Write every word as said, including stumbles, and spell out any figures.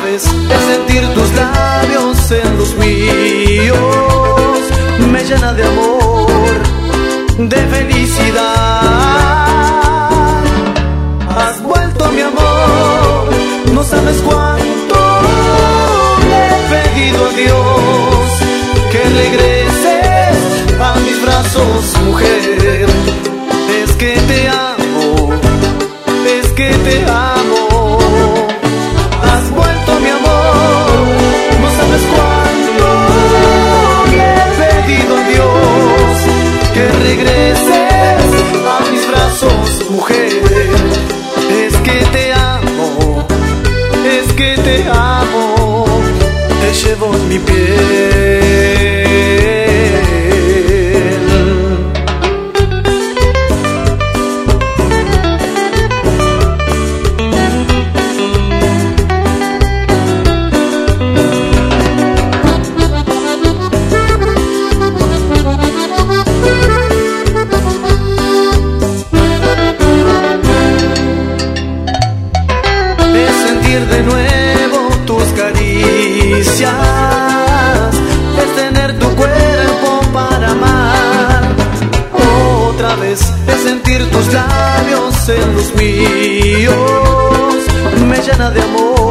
vez el sentir tus labios en los míos me llena de amor, de felicidad. Has vuelto mi amor, no sabes cuánto le he pedido a Dios que regreses a mis brazos, mujer. Es que te amo, es que te amo. Has vuelto mi amor, no sabes cuánto le he pedido a Dios que regreses a mis brazos, mujer. Es que te amo, es que te amo, te llevo en mi piel. De nuevo tus caricias, es tener tu cuerpo para amar. Otra vez es sentir tus labios en los míos, me llena de amor,